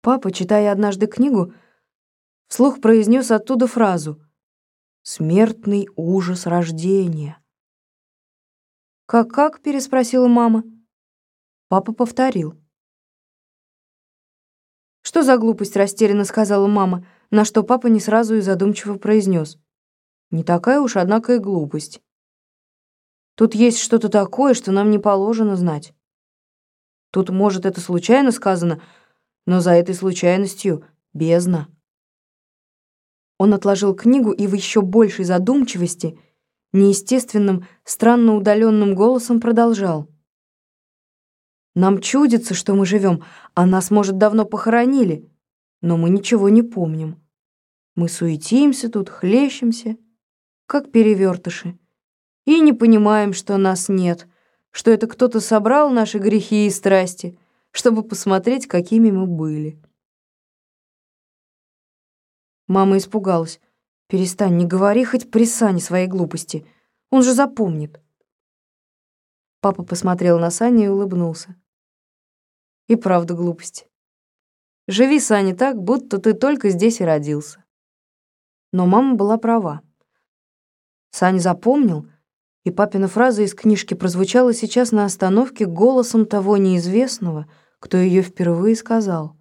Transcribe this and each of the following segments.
Папа, читая однажды книгу, вслух произнес оттуда фразу «Смертный ужас рождения». «Как?» — переспросила мама. Папа повторил. «Что за глупость?» — растерянно сказала мама, на что папа не сразу и задумчиво произнес. «Не такая уж, однако, и глупость. Тут есть что-то такое, что нам не положено знать. Тут, может, это случайно сказано, но за этой случайностью бездна». Он отложил книгу и в еще большей задумчивости, неестественным, странно удаленным голосом продолжал. «Нам чудится, что мы живем, а нас, может, давно похоронили, но мы ничего не помним. Мы суетимся тут, хлещемся, как перевертыши, и не понимаем, что нас нет, что это кто-то собрал наши грехи и страсти, чтобы посмотреть, какими мы были». Мама испугалась. «Перестань, не говори хоть при Сане своей глупости. Он же запомнит». Папа посмотрел на Саню и улыбнулся. «И правда глупость. Живи, Саня, так, будто ты только здесь и родился». Но мама была права. Саня запомнил, и папина фраза из книжки прозвучала сейчас на остановке голосом того неизвестного, кто ее впервые сказал.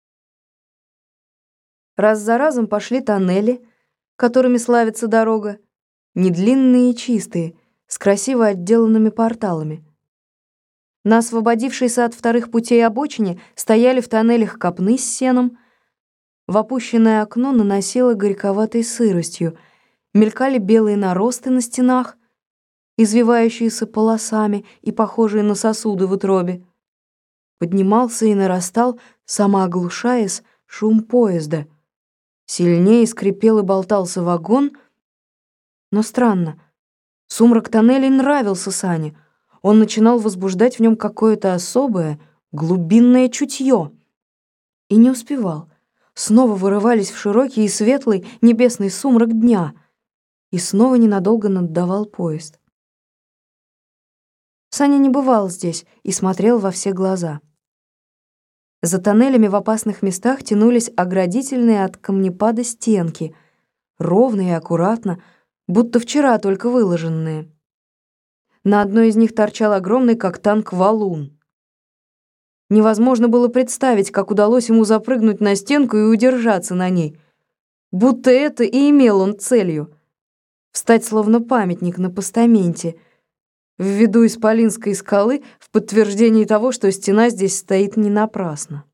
Раз за разом пошли тоннели, которыми славится дорога, недлинные и чистые, с красиво отделанными порталами. На освободившейся от вторых путей обочине стояли в тоннелях копны с сеном, в опущенное окно наносило горьковатой сыростью, мелькали белые наросты на стенах, извивающиеся полосами и похожие на сосуды в утробе. Поднимался и нарастал, самооглушаясь, шум поезда. Сильнее скрипел и болтался вагон, но странно, сумрак тоннелей нравился Сане. Он начинал возбуждать в нем какое-то особое, глубинное чутье. И не успевал. Снова вырывались в широкий и светлый небесный сумрак дня, и снова ненадолго наддавал поезд. Саня не бывал здесь и смотрел во все глаза. За тоннелями в опасных местах тянулись оградительные от камнепада стенки, ровные и аккуратно, будто вчера только выложенные. На одной из них торчал огромный, как танк, валун. Невозможно было представить, как удалось ему запрыгнуть на стенку и удержаться на ней, будто это и имел он целью — встать словно памятник на постаменте в виду исполинской скалы в подтверждении того, что стена здесь стоит не напрасно.